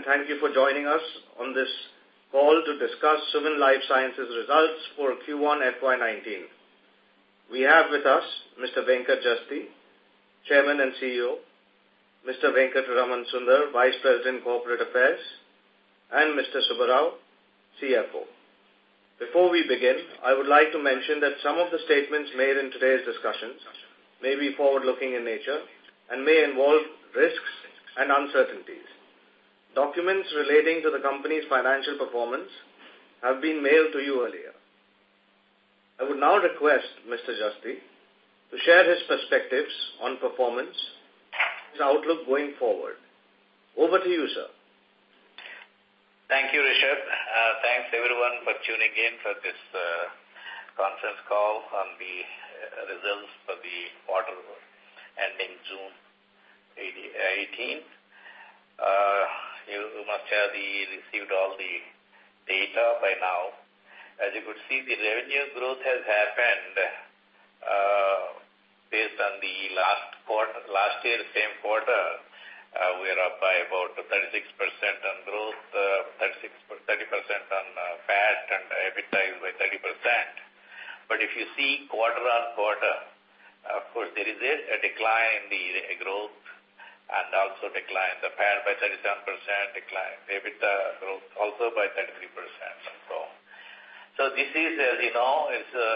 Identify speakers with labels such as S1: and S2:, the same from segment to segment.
S1: Thank you for joining us on this call to discuss Suven Life Sciences results for Q1 FY19. We have with us Mr. Venkat Jasti, Chairman and CEO, Mr. Venkataraman Sundar, Vice President Corporate Affairs, and Mr. Subbarao, CFO. Before we begin, I would like to mention that some of the statements made in today's discussions may be forward-looking in nature and may involve risks and uncertainties. Documents relating to the company's financial performance have been mailed to you earlier. I would now request Mr. Jasti to share his perspectives on performance, his outlook going forward. Over to you, sir.
S2: Thank you, Rishabh. Thanks, everyone, for tuning in for this conference call on the results for the quarter ending June 18. You must have received all the data by now. As you could see, the revenue growth has happened based on the last year, same quarter. We are up by about 36% on growth, 30% on PAT, and EBITDA is by 30%. But if you see quarter on quarter, of course, there is a decline in the growth, and also decline the PAT by 37%, decline the EBITDA growth also by 33%. So this is, as you know, is the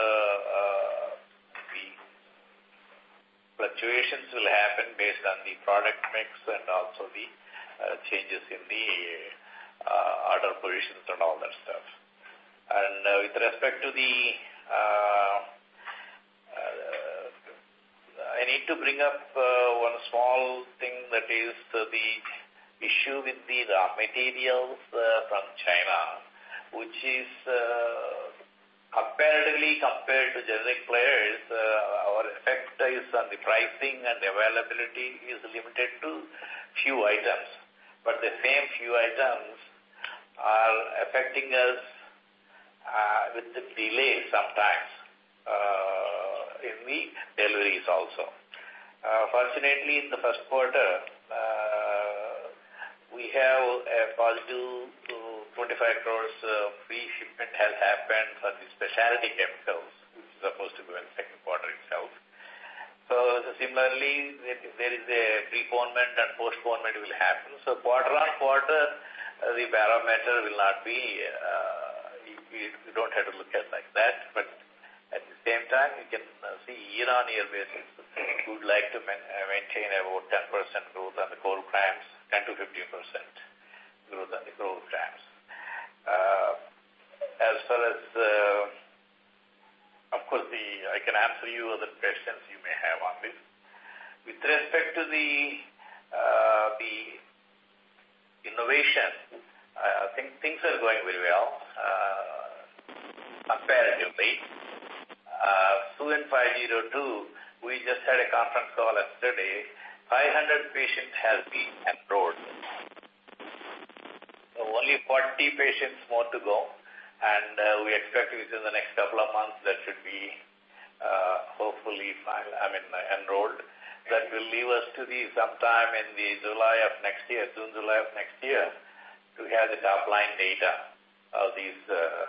S2: fluctuations will happen based on the product mix and also the changes in the order positions and all that stuff. And with respect to the I need to bring up one small thing, that is the issue with the raw materials from China, which is comparatively compared to generic players, our effect is on the pricing and availability is limited to few items. But the same few items are affecting us with the delay sometimes. In the deliveries also. Fortunately, in the first quarter, we have a positive 25 crores free shipment has happened for the specialty chemicals, which is supposed to go in the second quarter itself. So similarly, there is a preponement and postponement will happen. So quarter on quarter, the barometer will not be, you don't have to look at like that, but at the same time, you can see year-on-year basis, we would like to maintain about 10% growth on the core CRAMS, 10 to 15% growth on the core CRAMS. As far as, of course, I can answer you other questions you may have on this. With respect to the innovation, I think things are going very well, comparatively. Suven 502, we just had a conference call yesterday. 500 patients have been enrolled. So only 40 patients more to go, and we expect within the next couple of months that should be hopefully enrolled. That will leave us to the sometime in the June, July of next year, to have the top line data of this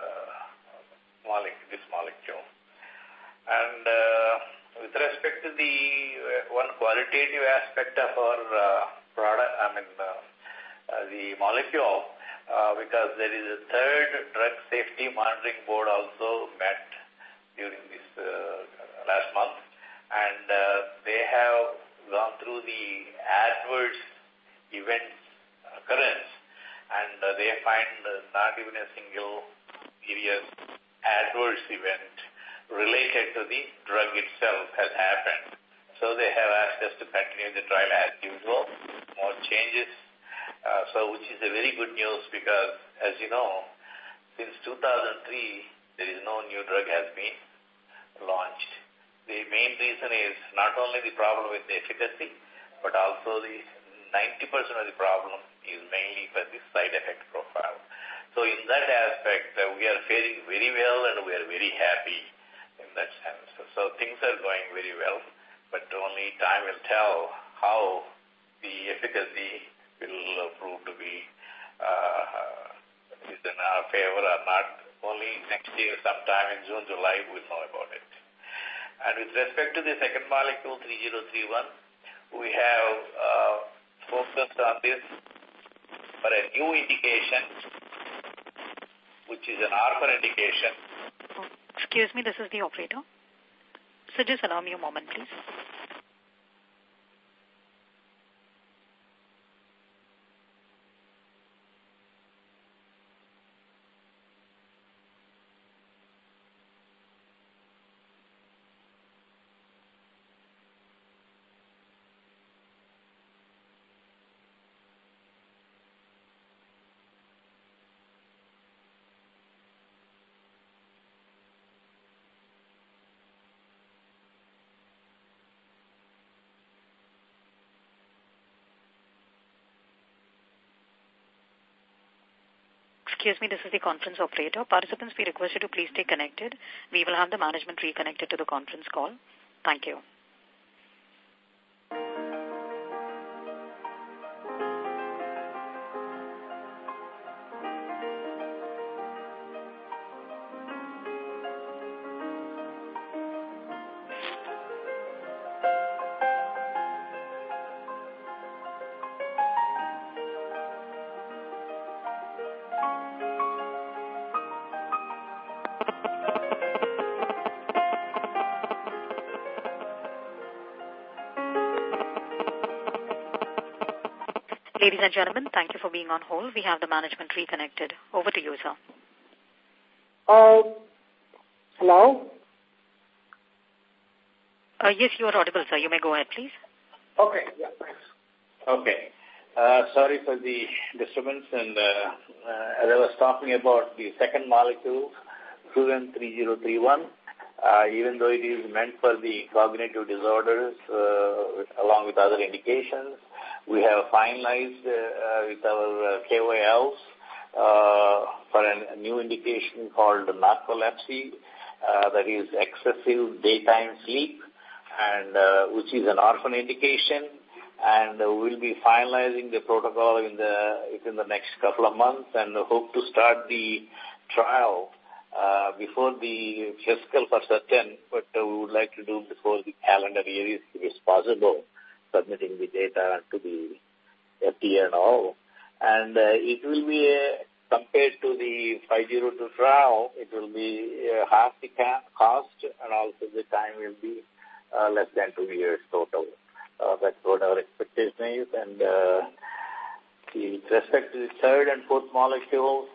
S2: molecule. And with respect to the one qualitative aspect of our product, the molecule, because there is a third drug safety monitoring board also met during this last month, and they have gone through the adverse events occurrence, and they find not even a single serious adverse event related to the drug itself has happened. So they have asked us to continue the trial as usual, more changes, which is a very good news because, as you know, since 2003, there is no new drug has been launched. The main reason is not only the problem with the efficacy, but also the 90% of the problem is mainly for the side effect profile. So in that aspect, we are faring very well and we are very happy in that sense. So things are going very well, but only time will tell how the efficacy will prove to be favor or not. Only next year, sometime in June, July, we'll know about it. And with respect to the second molecule, 3031, we have focused on this for a new indication, which is an orphan indication.
S3: Oh, excuse me, this is the operator. So just allow me a moment, please. Excuse me, this is the conference operator. Participants, we request you to please stay connected. We will have the management reconnected to the conference call. Thank you. Ladies and gentlemen, thank you for being on hold. We have the management reconnected. Over to you, sir.
S4: Hello?
S3: Yes, you are audible, sir. You may go ahead, please.
S4: Okay, yeah, thanks.
S2: Okay. Sorry for the disturbance. And as I was talking about the second molecule, Suven 3031, even though it is meant for the cognitive disorders along with other indications, we have finalized with our KOLs for a new indication called narcolepsy, that is excessive daytime sleep, and which is an orphan indication. And we'll be finalizing the protocol within the next couple of months, and hope to start the trial before the fiscal for certain, but we would like to do before the calendar year if it's possible, submitting the data to the FDA and all. And it will be, compared to the 502 trial, it will be half the cost, and also the time will be less than 2 years total. That's what our expectation is. And with respect to the third and fourth molecules,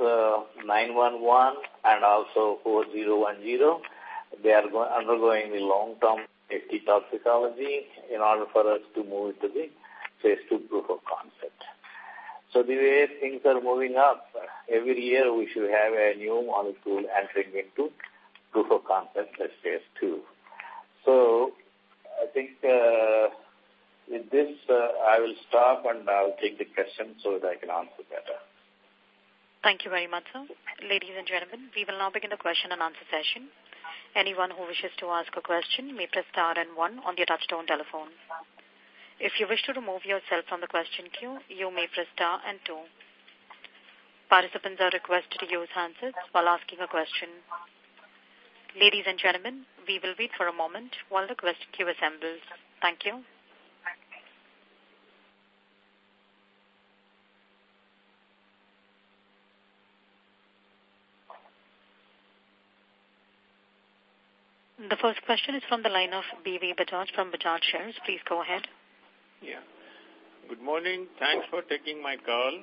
S2: 911 and also 4010, they are undergoing the long-term safety toxicology in order for us to move to the phase 2 proof of concept. So the way things are moving up, every year we should have a new molecule entering into proof of concept as phase 2. So I think with this, I will stop and I'll take the questions so that I can answer better.
S3: Thank you very much, sir. Ladies and gentlemen, we will now begin the question and answer session. Anyone who wishes to ask a question may press star and 1 on their touchtone telephone. If you wish to remove yourself from the question queue, you may press star and 2. Participants are requested to use handsets while asking a question. Ladies and gentlemen, we will wait for a moment while the question queue assembles. Thank you. The first question is from the line of B.V. Bajaj from Bajaj Shares. Please go ahead.
S5: Yeah. Good morning. Thanks for taking my call.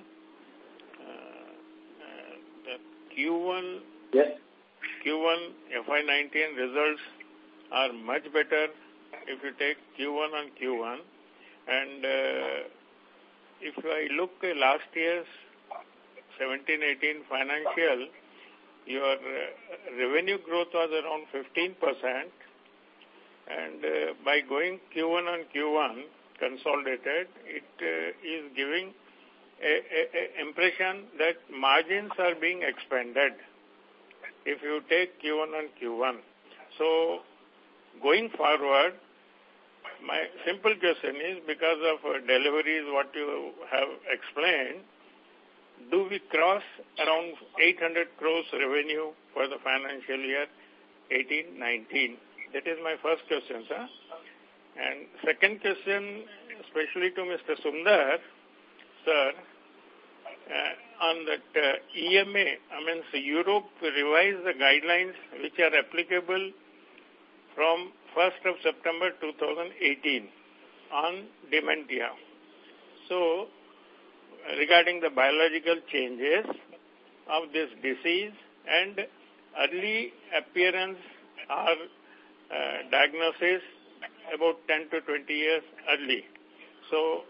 S5: The Q1,
S4: Yes.
S5: Q1 FY19 results are much better if you take Q1 on Q1. And if I look at last year's 17-18 financial, your revenue growth was around 15%, and by going Q1 on Q1 consolidated, it is giving a impression that margins are being expanded if you take Q1 on Q1. So going forward, my simple question is, because of deliveries what you have explained, do we cross around 800 crores revenue for the financial year 18-19? That is my first question, sir. And second question, especially to Mr. Sundar, sir, on that EMA, so Europe revised the guidelines which are applicable from 1st of September 2018 on dementia. So, regarding the biological changes of this disease and early appearance or diagnosis about 10 to 20 years early. So,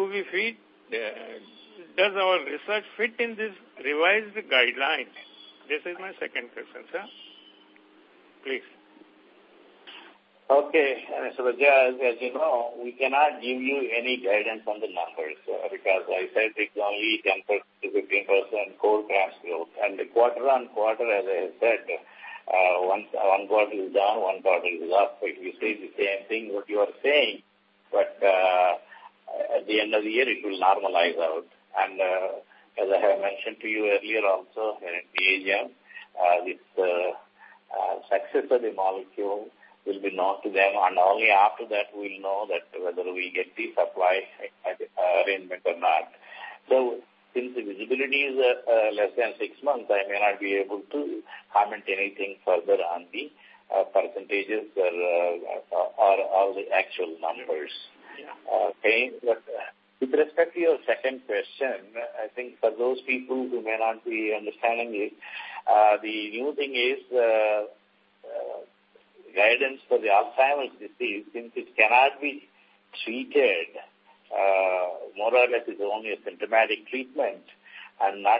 S5: does our research fit in this revised guidelines? This is my second question, sir. Please.
S2: Okay, Mr. Bajaj, as you know, we cannot give you any guidance on the numbers because I said it's only 10% to 15% core CRAMS growth. And the quarter on quarter, as I said, one quarter is down, one quarter is up. If you say the same thing what you are saying, but at the end of the year it will normalize out. And as I have mentioned to you earlier also in the AGM, this success of the molecule will be known to them, and only after that we'll know that whether we get the supply arrangement or not. So, since the visibility is less than 6 months, I may not be able to comment anything further on the percentages or all the actual numbers. Okay, but with respect to your second question, I think for those people who may not be understanding it, the new thing is guidance for the Alzheimer's disease, since it cannot be treated, more or less is only a symptomatic treatment, and not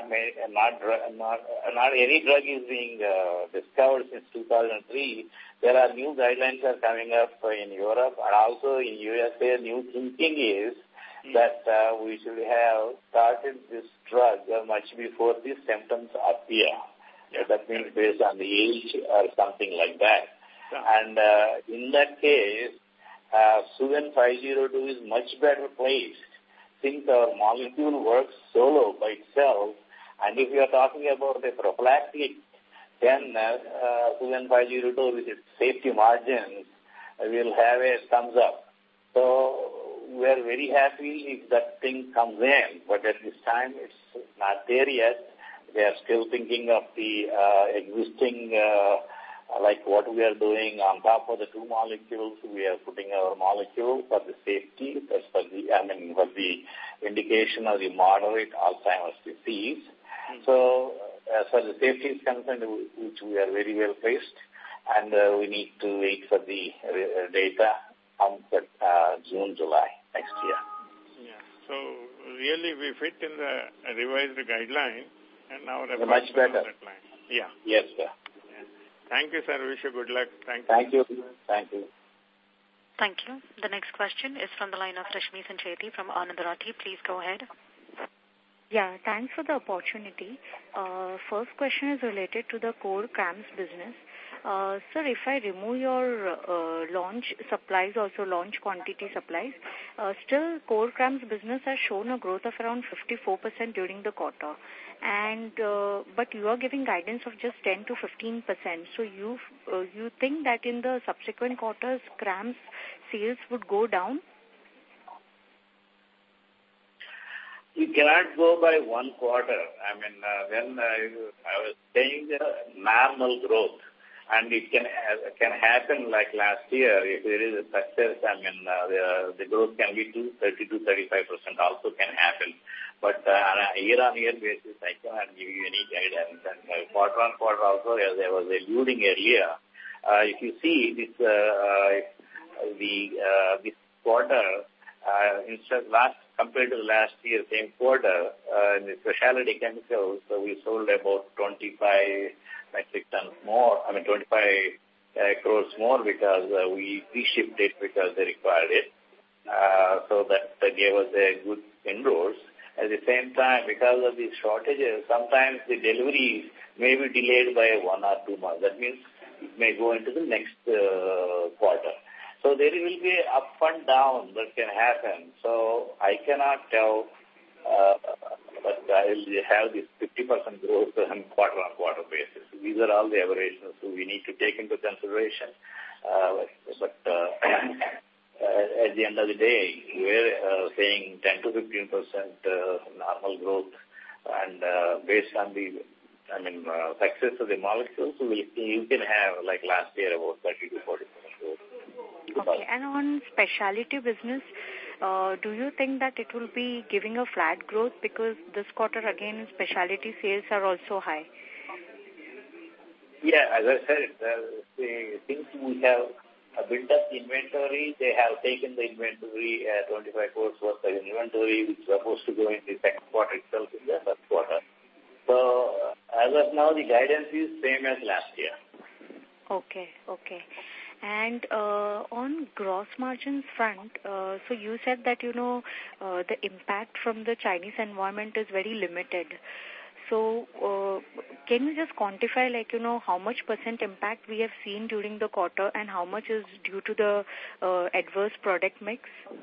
S2: any drug is being discovered since 2003. There are new guidelines are coming up in Europe and also in USA. New thinking is that we should have started this drug much before the symptoms appear. That means based on the age or something like that. And in that case, Suven 502 is much better placed since our molecule works solo by itself. And if you are talking about a prophylactic, then Suven 502 with its safety margins will have a thumbs up. So we are very happy if that thing comes in, but at this time it's not there yet. They are still thinking of the existing like what we are doing on top of the two molecules. We are putting our molecule for the safety, that's for the indication of the moderate Alzheimer's disease. So, as far as the safety is concerned, which we are very well placed, and we need to wait for the data on June, July next year.
S5: Yeah. So, really we fit in the revised guideline, and now
S2: much better.
S5: Yeah.
S2: Yes, sir.
S5: Thank you, sir. Wish you good luck. Thank
S2: you. Thank you.
S3: Thank you. The next question is from the line of Rashmi Sancheti from Anand Rathi. Please go ahead.
S6: Yeah, thanks for the opportunity. First question is related to the core CRAMS business. Sir, if I remove your launch supplies, also launch quantity supplies, still core CRAMS business has shown a growth of around 54% during the quarter. And but you are giving guidance of just 10 to 15%. So you think that in the subsequent quarters, CRAMS sales would go down?
S2: You cannot go by one quarter. When I was saying normal growth, and it can happen like last year. If there is a success, the growth can be 30 to 35% also can happen. But on a year-on-year basis, I cannot give you any guidance. And quarter-on-quarter also, as I was alluding earlier, if you see this quarter, compared to last year, same quarter, in the specialty chemicals, we sold about 25 metric tons more, 25 crores more because we shipped it because they required it. So that gave us a good inroads. At the same time, because of these shortages, sometimes the deliveries may be delayed by 1 or 2 months. That means it may go into the next quarter. So there will be up and down that can happen. So I cannot tell but I will have this 50% growth on quarter-on-quarter basis. These are all the aberrations we need to take into consideration. At the end of the day, we're saying 10 to 15% normal growth, and based on the success of the molecules, you can have, like last year, about 30 to 40% growth.
S6: Okay, and on specialty business, do you think that it will be giving a flat growth, because this quarter again specialty sales are also high?
S2: Yeah, as I said, since we have built up inventory, they have taken the inventory, 25 crores worth of inventory, which was supposed to go in the second quarter itself in the first quarter. So, as of now, the guidance is same as last year.
S6: Okay. And on gross margins front, so you said that, the impact from the Chinese environment is very limited. So, can you just quantify, how much % impact we have seen during the quarter and how much is due to the adverse product mix?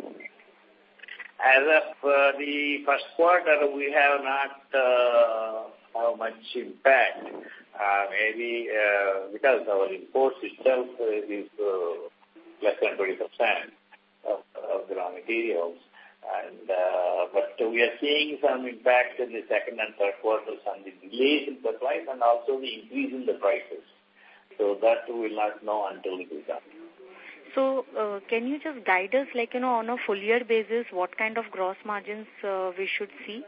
S2: As of the first quarter, we have not how much impact. Maybe because our imports itself is less than 20% of the raw materials. But we are seeing some impact in the second and third quarters on the delays in supplies and also the increase in the prices. So that we will not know until it is done.
S6: So can you just guide us, on a full year basis, what kind of gross margins we should see?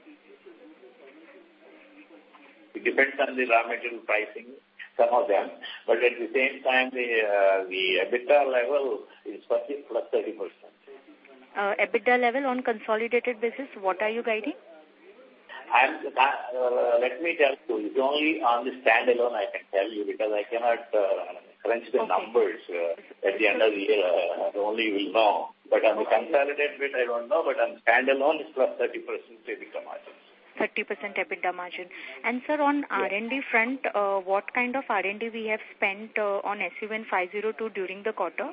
S2: It depends on the raw material pricing, some of them. But at the same time, the EBITDA level is plus 30%.
S6: EBITDA level on consolidated basis, what are you guiding?
S2: Let me tell you, it's only on the standalone I can tell you, because I cannot crunch the numbers at the end of the year. I only will know. But on the consolidated bit, I don't know. But on standalone, it's plus 30% EBITDA margin.
S6: 30% EBITDA margin. And sir, on R&D front, what kind of R&D we have spent on SUN 502 during the quarter?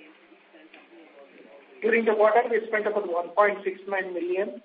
S4: During the quarter, we spent about $1.69 million.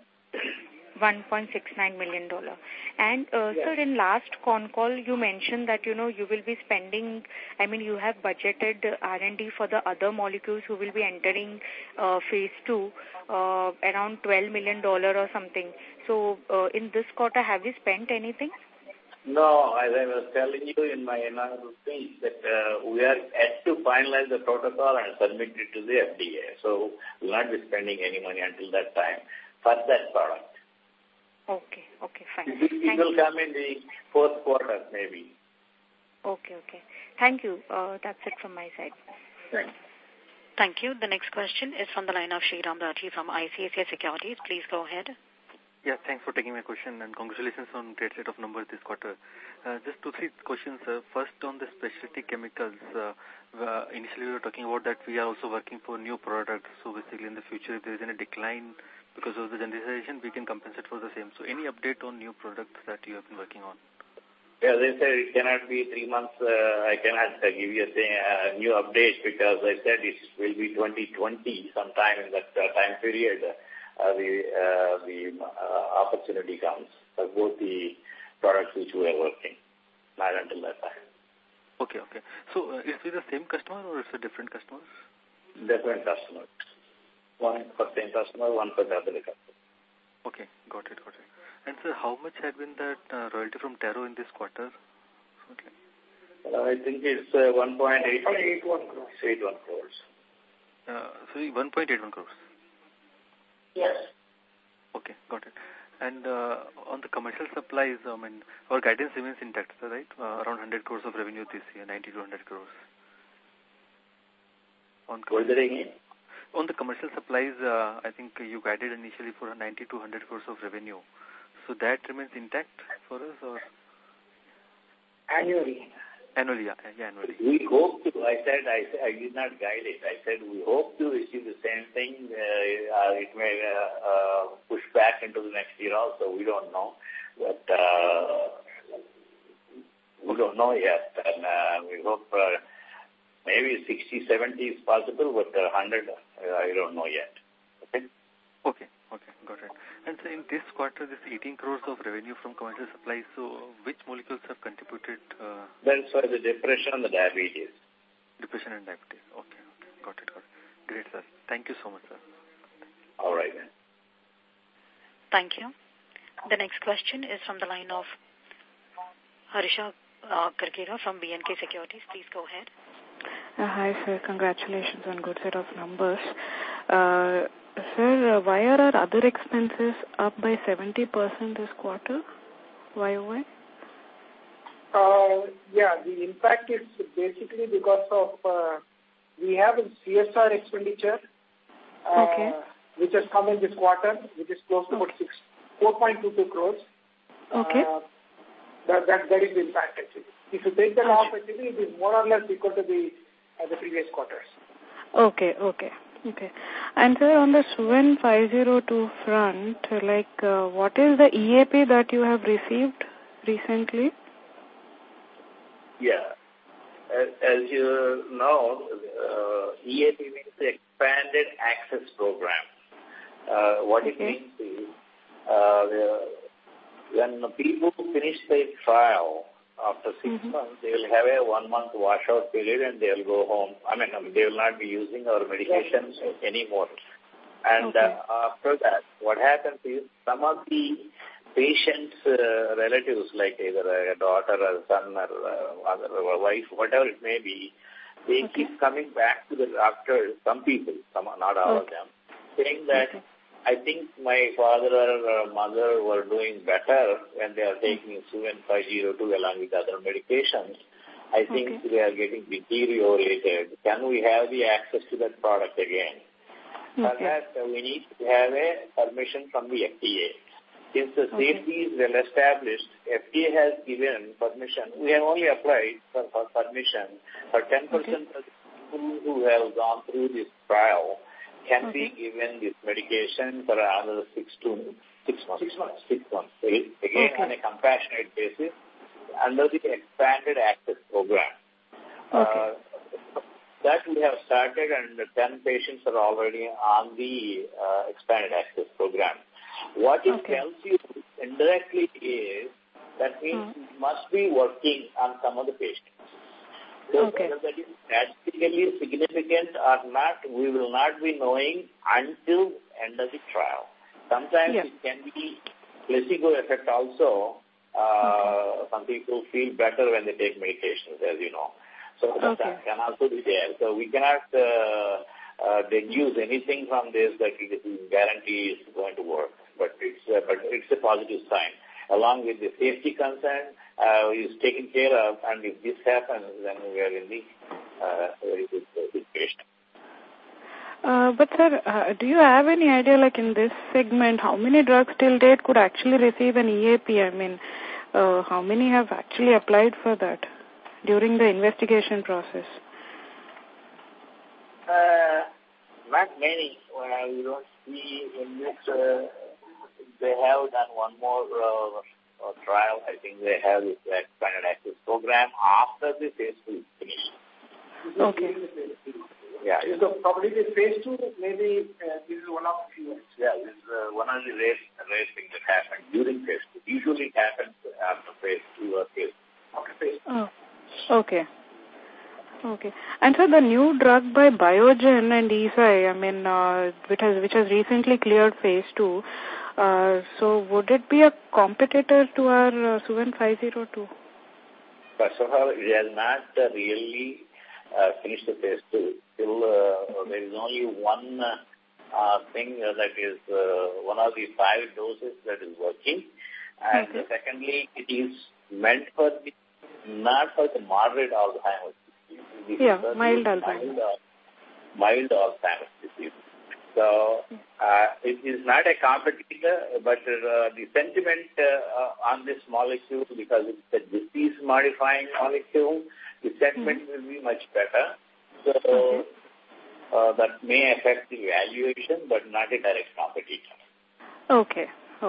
S6: $1.69 million. And, sir, in last con call, you mentioned that, you will be spending, you have budgeted R&D for the other molecules who will be entering phase 2, around $12 million or something. So, in this quarter, have we spent anything?
S2: No, as I was telling you in my inaugural speech, that we are yet to finalize the protocol and submit it to the FDA. So, we will not be spending any money until that time for that product.
S6: Okay, fine.
S2: It will come in the fourth quarter, maybe.
S6: Okay. Thank you. That's it from my side.
S2: Thanks.
S3: Thank you. The next question is from the line of Sriram Rathi from ICICI Securities. Please go ahead.
S7: Yeah, thanks for taking my question, and congratulations on great set of numbers this quarter. Just 2-3 questions. First, on the specialty chemicals, initially we were talking about that we are also working for new products. So basically in the future, if there is any decline because of the generalization, we can compensate for the same. So any update on new products that you have been working on?
S2: Yeah, they said it cannot be 3 months. I cannot give you a new update, because I said it will be 2020 sometime in that time period. The opportunity comes for both the products which we are working, not until that time.
S7: Okay. So is it the same customer or is it different customers?
S2: Different customers. One for same customer, one for the other customer.
S7: Okay, got it. And sir, how much had been that royalty from Taro in this quarter? Okay.
S2: I think it's 1.81 crores. 81 crores.
S7: Sorry, 1.81 crores.
S4: Yes.
S7: Okay, got it. And on the commercial supplies, our guidance remains intact, right? Around 100 crores of revenue this year, 90 to 100 crores.
S2: What did I mean?
S7: On the commercial supplies, I think you guided initially for 90 to 100 crores of revenue. So that remains intact for us, or?
S4: Annually.
S7: Annually, yeah, annually.
S2: We hope to. I did not guide it. I said we hope to achieve the same thing. It may push back into the next year also. We don't know. But we don't know yet. And we hope maybe 60, 70 is possible, but 100, I don't know yet. Okay?
S7: Okay, got it. it. And so in this quarter, this 18 crores of revenue from commercial supplies, so which molecules have contributed?
S2: That's for the depression and the diabetes.
S7: Depression and diabetes. Okay. Got it. Great, sir. Thank you so much, sir.
S2: All right, then.
S3: Thank you. The next question is from the line of Harsha Karkera from BNK Securities. Please go ahead.
S6: Hi, sir. Congratulations on good set of numbers. Sir, why are our other expenses up by 70% this quarter? YOY?
S4: The impact is basically because of we have a CSR expenditure which has come in this quarter, which is close to about 4.22 crores.
S6: Okay.
S4: That is the impact actually. If you take that off, actually it is more or less equal to the previous quarters.
S6: Okay. And sir, on the Suven 502 front, what is the EAP that you have received recently?
S2: Yeah. As you know, EAP means the Expanded Access Program. What it means is when people finish their trial after 6 months, they will have a 1 month washout period and they will go home. They will not be using our medications anymore. And after that, what happens is some of the patient's relatives, like either a daughter or a son or mother or a wife, whatever it may be, they keep coming back to the doctor, some people, not all of them, saying that I think my father or mother were doing better when they are taking Suven 502 along with other medications. I think they are getting deteriorated. Can we have the access to that product again? For that, we need to have a permission from the FDA. Since the safety is well established, FDA has given permission. We have only applied for permission for 10% of people who have gone through this trial can be given this medication for another 6 months. Again, on a compassionate basis, under the Expanded Access Program. That we have started, and 10 patients are already on the Expanded Access Program. What it tells you indirectly is that means you must be working on some of the patients. So whether that is statistically significant or not, we will not be knowing until end of the trial. Sometimes it can be placebo effect also. Some people feel better when they take medications, as you know. So that can also be there. So we cannot deduce anything from this that it is guarantee is going to work. But it's a positive sign. Along with the safety concern, is taken care of, and if this happens, then we are in the very good situation.
S6: But sir, do you have any idea, in this segment, how many drugs till date could actually receive an EAP? How many have actually applied for that during the investigation process?
S2: Not many. We don't see in this. They have done one more trial. I think they have this Expanded Access Program after the phase 2 is finished. Yeah.
S4: So probably the phase 2, maybe this is one of the few.
S2: Yeah, this is one of the rare things that happen during phase 2. Usually it happens after phase 2 or phase 2.
S6: Okay. And so the new drug by Biogen and Eisai, which has recently cleared phase 2, so would it be a competitor to our Suven 502?
S2: First of all, it has not really finished the phase 2. Still, there is only one thing that is one of the 5 doses that is working. And secondly, it is meant for not for the moderate Alzheimer's disease.
S6: Mild Alzheimer's.
S2: Mild Alzheimer's disease. So, it is not a competitor, but the sentiment on this molecule, because it's a disease-modifying molecule, the sentiment will be much better. So, that may affect the evaluation, but not a direct competitor.
S6: Okay.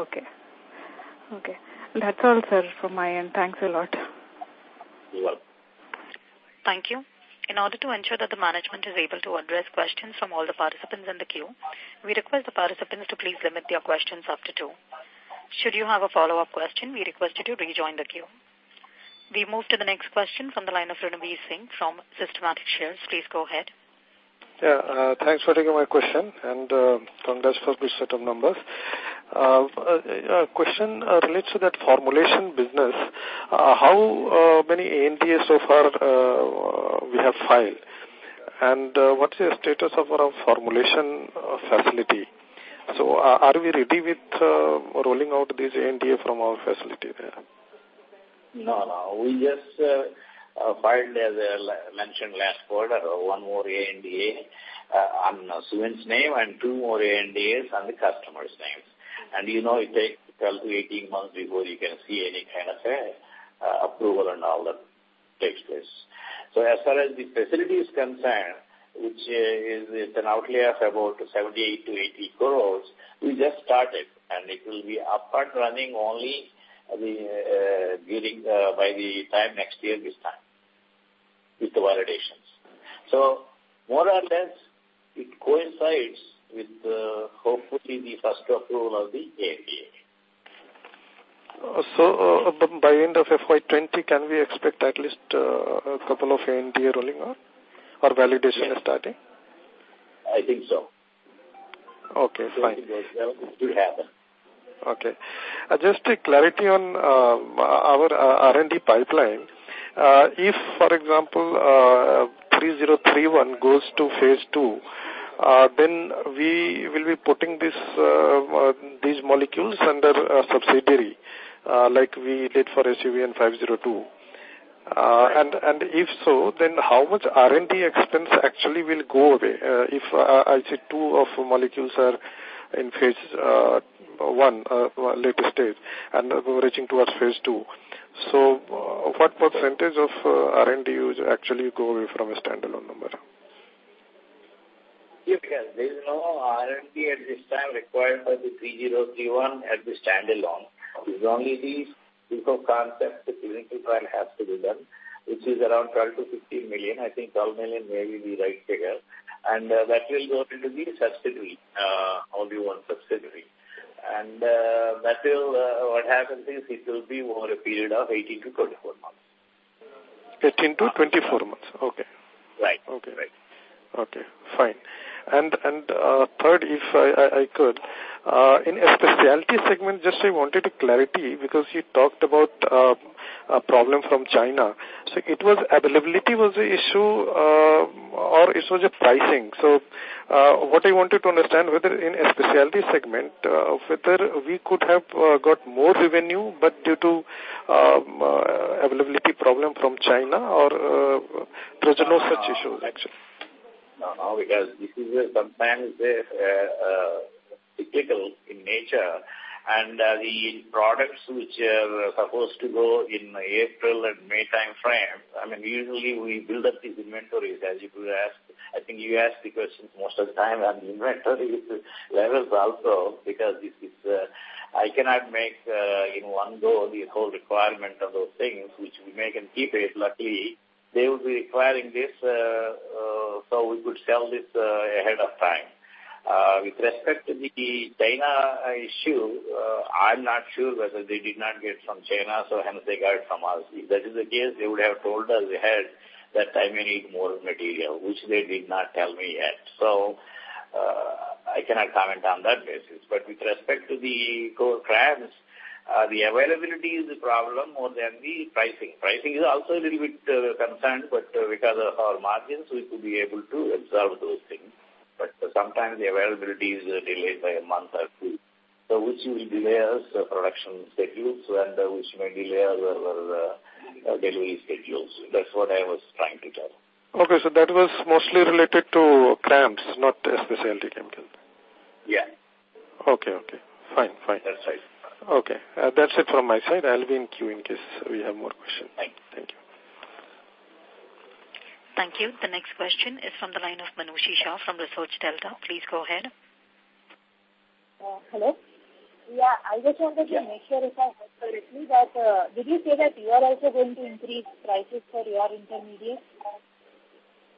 S6: That's all, sir, from my end. Thanks a lot.
S2: You're welcome.
S3: Thank you. In order to ensure that the management is able to address questions from all the participants in the queue, we request the participants to please limit their questions up to 2. Should you have a follow-up question, we request you to rejoin the queue. We move to the next question from the line of Ranveer Singh from Systematic Shares. Please go ahead.
S8: Yeah, thanks for taking my question, and congrats for good set of numbers. Question relates to that formulation business. How many ANDAs so far we have filed, and what's the status of our formulation facility? So are we ready with rolling out this ANDA from our facility there?
S2: No. We just filed, as I mentioned last quarter, one more ANDA on Suven's name and 2 more ANDAs on the customer's names. And it takes 12 to 18 months before you can see any kind of approval and all that takes place. So as far as the facility is concerned, which is an outlay of about 78 to 80 crores, we just started, and it will be up and running only by the time next year this time with the validations. So more or less it coincides with hopefully the first approval of the ANDA.
S8: So by end of FY20, can we expect at least a couple of ANDA rolling out or validation starting?
S2: I think so.
S8: Okay, fine.
S2: It will happen.
S8: Okay. Just a clarity on our R&D pipeline. If, for example, 3031 goes to phase 2, then we will be putting these molecules under a subsidiary, like we did for SUVN 502. And if so, then how much R&D expense actually will go away? If I see 2 of molecules are in phase 1, later stage, and reaching towards phase 2. So what percentage of R&D actually go away from a standalone number?
S2: Yeah, because there is no R&D at this time required for the 3031 at the standalone. It's only the proof of concept, the clinical trial has to be done, which is around 12 to 15 million. I think 12 million may be the right figure. And that will go into the subsidiary, only one subsidiary. And that will, what happens is it will be over a period of 18 to 24 months.
S8: 18 to 24 months, okay.
S2: Right.
S8: Okay.
S2: Right.
S8: Okay, fine. And third, if I could, in a specialty segment, just I wanted a clarity because you talked about a problem from China. So it was availability was the issue or it was a pricing. So what I wanted to understand whether in a specialty segment, whether we could have got more revenue but due to availability problem from China or there's no such issues actually.
S2: No, because this is sometimes cyclical in nature, and the products which are supposed to go in April and May time frame, I mean, usually we build up these inventories, as you could ask. I think you asked the question most of the time on the inventory levels also, because this is, I cannot make in one go the whole requirement of those things, which we make and keep it. Luckily, they would be requiring this, so we could sell this ahead of time. With respect to the China issue, I'm not sure whether they did not get from China, so hence they got from us. If that is the case, they would have told us ahead that I may need more material, which they did not tell me yet. So I cannot comment on that basis. But with respect to the core CRAMS, the availability is the problem more than the pricing. Pricing is also a little bit concerned, but because of our margins, we could be able to absorb those things. But sometimes the availability is delayed by a month or 2, so which will delay us production schedules and which may delay our delivery schedules. That's what I was trying to tell.
S8: Okay, so that was mostly related to CRAMS, not specialty chemical.
S2: Yeah.
S8: Okay. Fine.
S2: That's right.
S8: Okay, that's it from my side. I'll be in queue in case we have more questions.
S2: Thank you.
S3: Thank you. The next question is from the line of Manushi Shah from Research Delta. Please go ahead.
S9: Hello. Yeah, I just wanted to make sure if I heard correctly that did you say that you are also going to increase prices for your intermediates?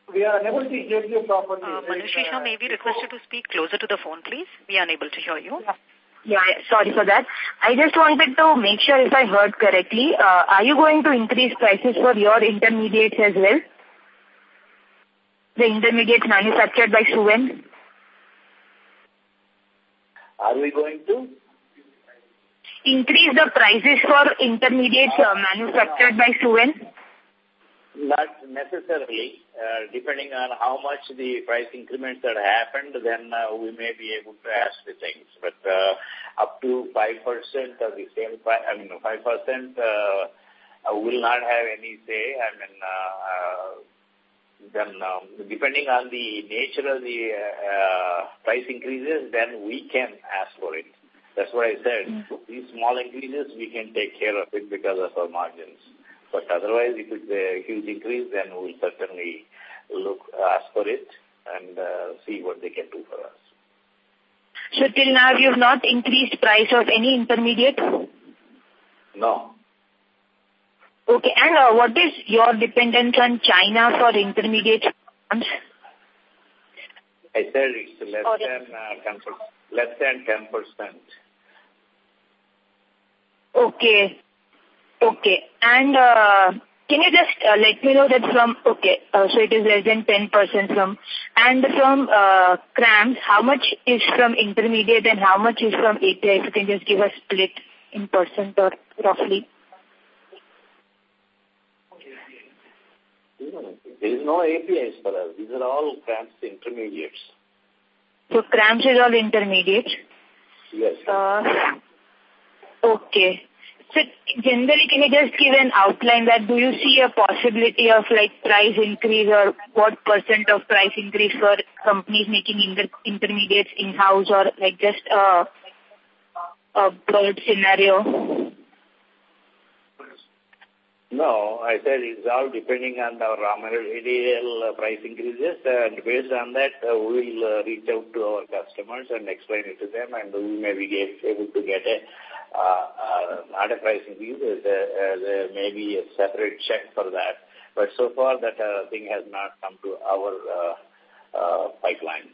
S4: We are unable to hear you properly.
S3: Manushree Shah, may we request you to speak closer to the phone, please? We are unable to hear you.
S10: Yeah, sorry for that. I just wanted to make sure if I heard correctly. Are you going to increase prices for your intermediates as well? The intermediates manufactured by Suven?
S2: Are we going to?
S10: Increase the prices for intermediates manufactured by Suven?
S2: Not necessarily. Depending on how much the price increments that happened, then we may be able to ask the things. But up to 5% of the same, 5% will not have any say. Then depending on the nature of the price increases, then we can ask for it. That's what I said. These small increases, we can take care of it because of our margins. But otherwise, if it's a huge increase, then we'll certainly ask for it and see what they can do for us.
S10: So till now, you have not increased price of any intermediate?
S2: No.
S10: Okay, and what is your dependence on China for intermediate?
S2: I said it's less than 10%.
S10: Okay. Okay. And can you just let me know that from, so it is less than 10% from, and from CRAMS, how much is from intermediate and how much is from API? If you can just give a split in percent or roughly.
S2: There is no APIs for us. These are all CRAMS intermediates.
S10: So CRAMS is all intermediate?
S2: Yes.
S10: Okay. So generally, can you just give an outline that do you see a possibility of like price increase or what percent of price increase for companies making intermediates in-house or like just a broad scenario?
S2: No, I said it's all depending on our raw material price increases, and based on that, we will reach out to our customers and explain it to them, and we may be able to get not a price increase, maybe a separate check for that. But so far, that thing has not come to our pipeline.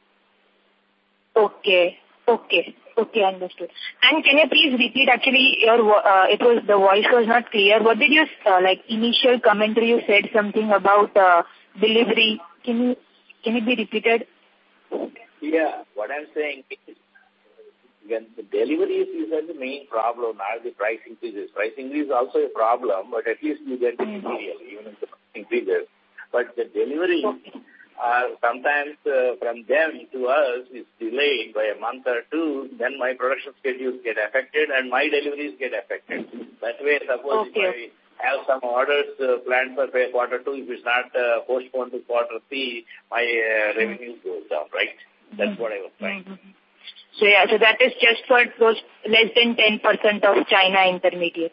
S10: Okay. Okay, understood. And can you please repeat, actually, the voice was not clear. What did you, initial commentary you said something about delivery. Can it be repeated?
S2: Yeah, what I'm saying is, when the deliveries is the main problem, not the price increases. Price increase is also a problem, but at least you get the material, even if the price increases. But the delivery sometimes from them to us is delayed by a month or two, then my production schedules get affected and my deliveries get affected. That way, suppose if I have some orders planned for quarter 2, if it's not postponed to quarter 3, my revenue goes down, right? That's what I was trying.
S10: So that is just for those less than 10% of China intermediates.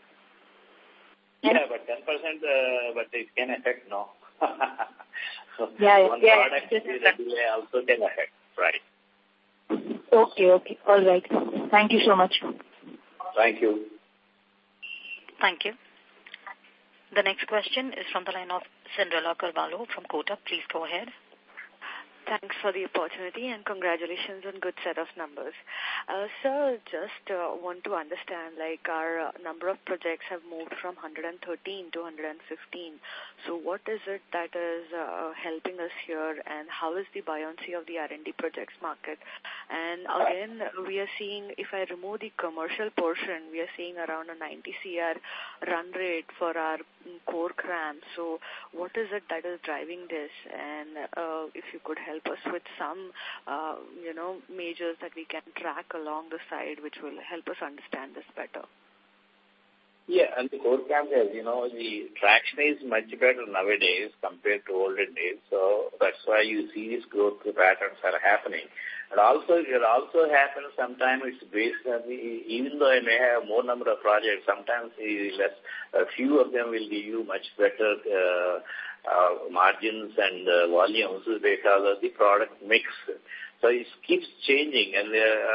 S2: Yeah, but 10%, but it can affect, no. One product delay also can affect, right?
S10: Okay. All right. Thank you so much.
S2: Thank you.
S3: Thank you. The next question is from the line of Cinderella Carvalho from Kotak. Please go ahead.
S11: Thanks for the opportunity and congratulations on good set of numbers. Sir, just want to understand, like our number of projects have moved from 113 to 115. So what is it that is helping us here, and how is the buoyancy of the R&D projects market? And again, we are seeing, if I remove the commercial portion, we are seeing around a 90 CR run rate for our core CRAMS. So what is it that is driving this? And if you could help us with some, measures that we can track along the side, which will help us understand this better.
S2: Yeah, and the core CRAMS, as you know, the traction is much better nowadays compared to olden days. So that's why you see these growth patterns are happening. And also, it also happens sometimes it's based on even though I may have more number of projects, sometimes a few of them will give you much better margins and volumes because of the product mix. So it keeps changing. And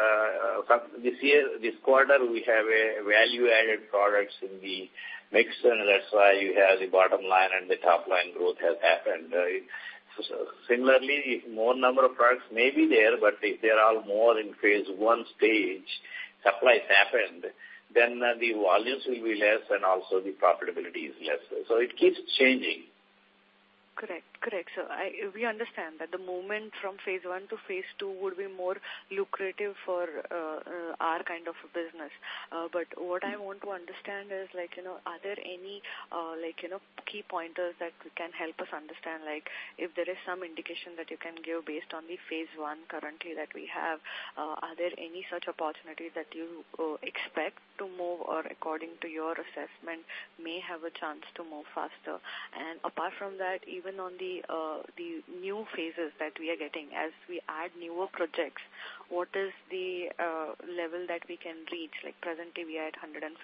S2: this quarter, we have a value-added products in the mix, and that's why you have the bottom line and the top line growth has happened. Similarly, if more number of products may be there, but if they are all more in phase 1 stage, supplies happened, then the volumes will be less and also the profitability is less. So it keeps changing.
S11: Correct. So we understand that the movement from phase 1 to phase 2 would be more lucrative for our kind of a business. But what I want to understand is, are there any, key pointers that can help us understand, if there is some indication that you can give based on the phase 1 currently that we have, are there any such opportunities that you expect to move or according to your assessment may have a chance to move faster? And apart from that, even on the new phases that we are getting, as we add newer projects, what is the level that we can reach? Like presently we are at 115.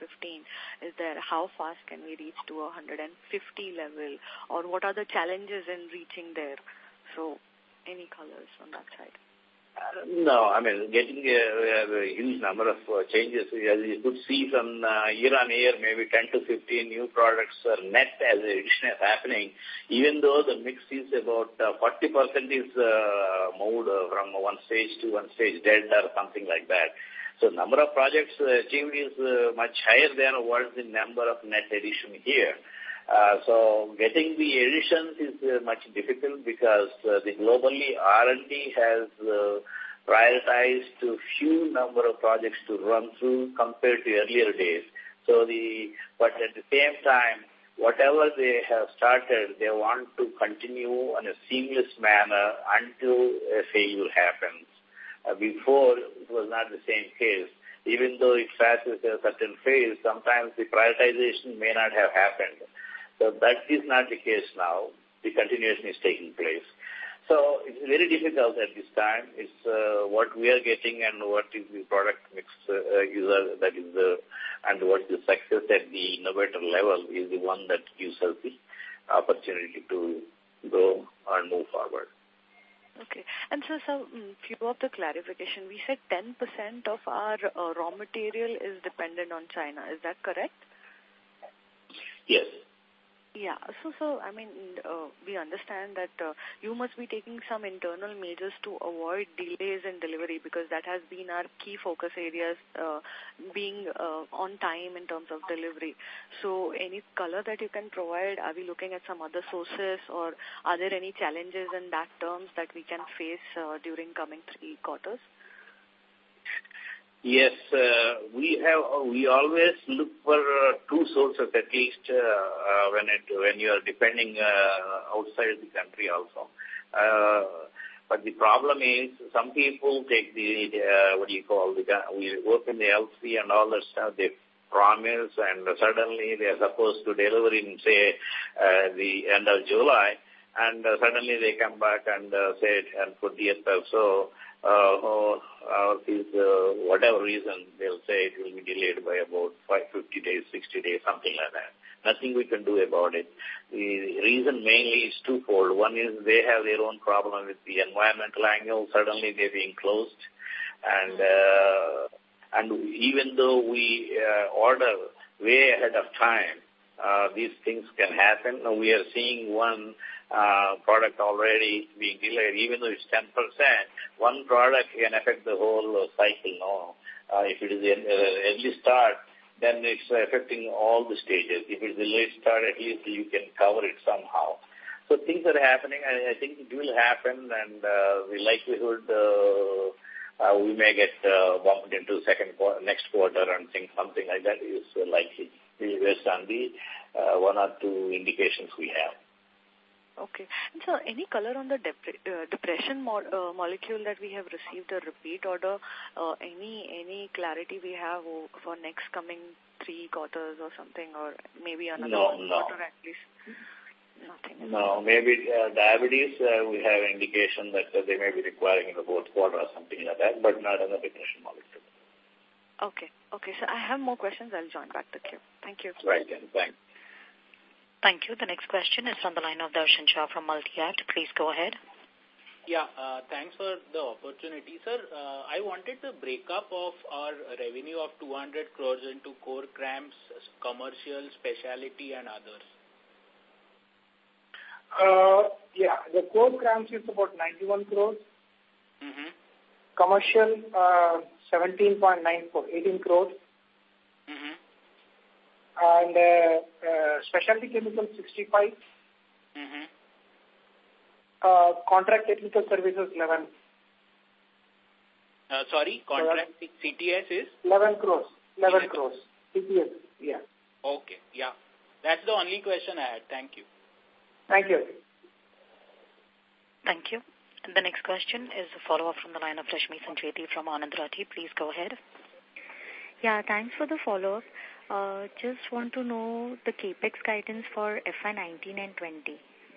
S11: How fast can we reach to a 150 level? Or what are the challenges in reaching there? So any colors on that side?
S2: No, getting a huge number of changes. As you could see from year on year, maybe 10 to 15 new products net as addition is happening, even though the mix is about 40% is moved from one stage to one stage dead or something like that. So number of projects achieved is much higher than what is the number of net addition here. So getting the additions is much difficult because the globally R&D has prioritized to few number of projects to run through compared to earlier days. But at the same time, whatever they have started, they want to continue in a seamless manner until a failure happens. Before, it was not the same case. Even though it passes a certain phase, sometimes the prioritization may not have happened. So that is not the case now. The continuation is taking place. So it's very difficult at this time. It's what we are getting and what is the product mix and what is the success at the innovator level is the one that gives us the opportunity to go and move forward.
S11: Okay. And so few of the clarification, we said 10% of our raw material is dependent on China. Is that correct?
S2: Yes.
S11: Yeah. So we understand that you must be taking some internal measures to avoid delays in delivery because that has been our key focus areas, being on time in terms of delivery. So any color that you can provide? Are we looking at some other sources, or are there any challenges in that terms that we can face during coming 3 quarters?
S2: Yes, we always look for 2 sources at least when you are depending outside the country also. But the problem is some people take we work in the LC and all that stuff, they promise and suddenly they are supposed to deliver in, say, the end of July, and suddenly they come back and say, and for DSL, so whatever reason, they'll say it will be delayed by about 50 days, 60 days, something like that. Nothing we can do about it. The reason mainly is twofold. One is they have their own problem with the environmental angle. Suddenly they're being closed. And even though we order way ahead of time, these things can happen. We are seeing one product already being delayed, even though it's 10%. One product can affect the whole cycle. No? If it is an early start, then it's affecting all the stages. If it's a late start, at least you can cover it somehow. So things are happening, and I think it will happen, and the likelihood we may get bumped into next quarter and think something like that is likely based on the 1 or 2 indications we have.
S11: Okay. And so any color on the depression molecule that we have received a repeat order, any clarity we have for next coming 3 quarters or something, or maybe another quarter at least? Nothing.
S2: No, maybe diabetes, we have indication that they may be requiring in the 4th quarter or something like that, but not on the depression molecule.
S11: Okay. So I have more questions. I'll join back the queue. Thank you.
S2: Right, then. Thanks.
S3: Thank you. The next question is from the line of Darshan Shah from Multi-Act. Please go ahead.
S12: Yeah, thanks for the opportunity. Sir, I wanted the breakup of our revenue of 200 crores into core CRAMS, commercial, specialty and others.
S4: Yeah, the core CRAMS is about 91 crores.
S12: Mm-hmm.
S4: Commercial, 17.94, 18 crores.
S12: Mm-hmm.
S4: And specialty chemical, 65.
S12: Mm-hmm.
S4: Contract technical services, 11.
S12: Sorry, contract CTS is?
S4: 11 crores. 11 crores. CTS, yeah.
S12: Okay, yeah. That's the only question I had. Thank you.
S4: Thank you.
S3: Thank you. And the next question is a follow-up from the line of Rashmi Sancheti from Anand Rathi. Please go ahead.
S6: Yeah, thanks for the follow-up. Just want to know the capex guidance for FY19 and 20.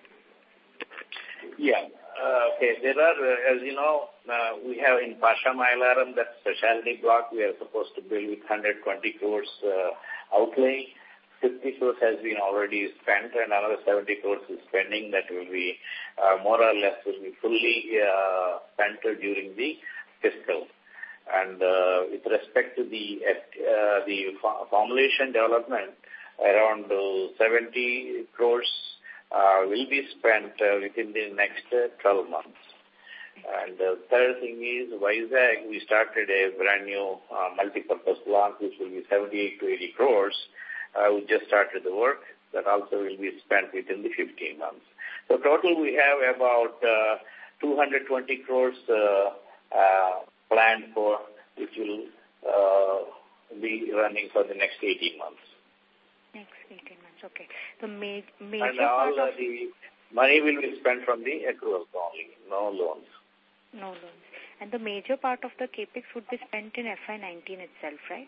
S2: Yeah. Okay. There are, as you know, we have in Pashamylaram, that specialty block, we are supposed to build with 120 crores outlay. 50 crores has been already spent and another 70 crores is pending. That will be more or less will be fully spent during the fiscal. And with respect to the formulation development, around 70 crores will be spent within the next 12 months. And the third thing is, Vizag, we started a brand new multi-purpose block, which will be 78 to 80 crores. We just started the work. That also will be spent within the 15 months. So total we have about 220 crores planned for, which will be running for the next 18 months.
S6: Next 18 months, okay. The major
S2: and all
S6: part of
S2: the money will be spent from the accruals only, no loans.
S6: No loans. And the major part of the capex would be spent in FY19 itself, right?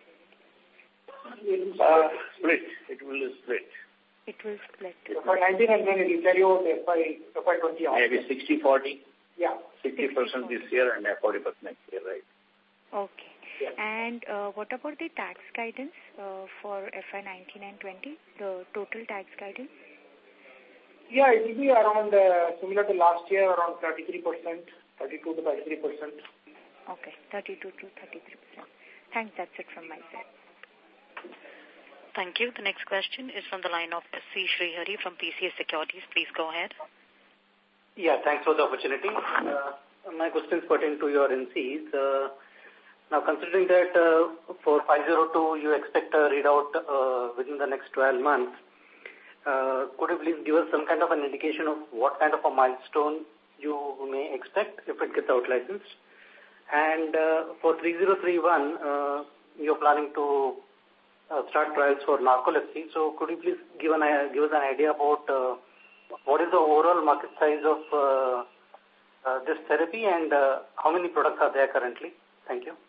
S2: Split. It will split.
S6: It will split.
S4: FY19 and then it will carry over the FY20.
S2: Maybe 60-40.
S4: Yeah.
S2: 60% this year and 40% next year, right?
S6: Okay. Yeah. And what about the tax guidance for FY19 and 20, the total tax guidance?
S4: Yeah, it will be around, similar to last year, around 33%, 32 to 33%.
S6: Okay, 32 to 33%. Thanks, that's it from my side.
S3: Thank you. The next question is from the line of C. Srihari from PCS Securities. Please go ahead.
S13: Yeah, thanks for the opportunity. My question is pertaining to your NCs. Now, considering that for 502, you expect a readout within the next 12 months, could you please give us some kind of an indication of what kind of a milestone you may expect if it gets out licensed? And for 3031, you're planning to start trials for narcolepsy. So could you please give us an idea about what is the overall market size of this therapy and how many products are there currently? Thank you.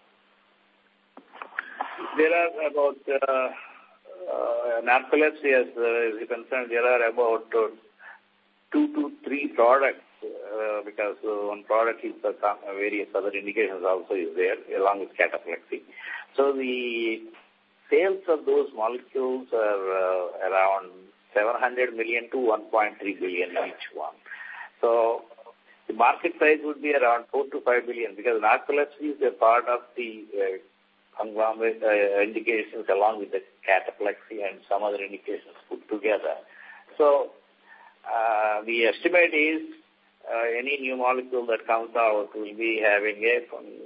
S2: There are about, narcolepsy as you're concerned, there are about 2 to 3 products because one product is various other indications also is there along with cataplexy. So the sales of those molecules are around 700 million to 1.3 billion each one. So the market size would be around 4 to 5 billion because narcolepsy is a part of the conglomerate indications along with the cataplexy and some other indications put together. So the estimate is any new molecule that comes out will be having a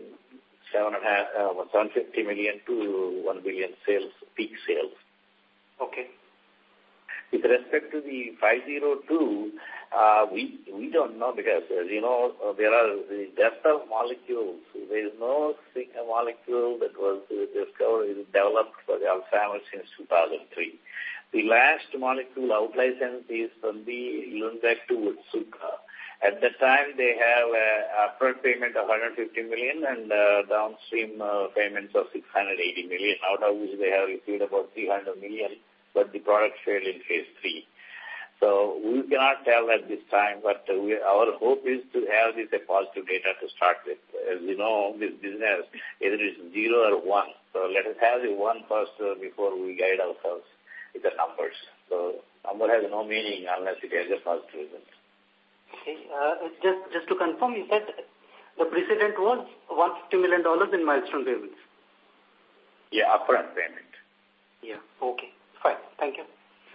S2: 750 million to 1 billion sales, peak sales.
S13: Okay.
S2: With respect to the 502, we don't know because, as you know, there are the depth of molecules. There is no single molecule that was discovered, developed for the Alzheimer's since 2003. The last molecule out-licensed is from the Lundbeck to Otsuka. At that time, they have a upfront payment of 150 million and downstream payments of 680 million, out of which they have received about 300 million, but the product failed in phase 3. So we cannot tell at this time, but our hope is to have this a positive data to start with. As you know, this business, either it's 0 or 1. So let us have the 1 first before we guide ourselves with the numbers. So number has no meaning unless it has a positive result.
S13: Okay. Just to confirm, you said the precedent was $150 million in milestone payments.
S2: Yeah, upfront payment.
S13: Yeah. Okay. Fine. Thank you.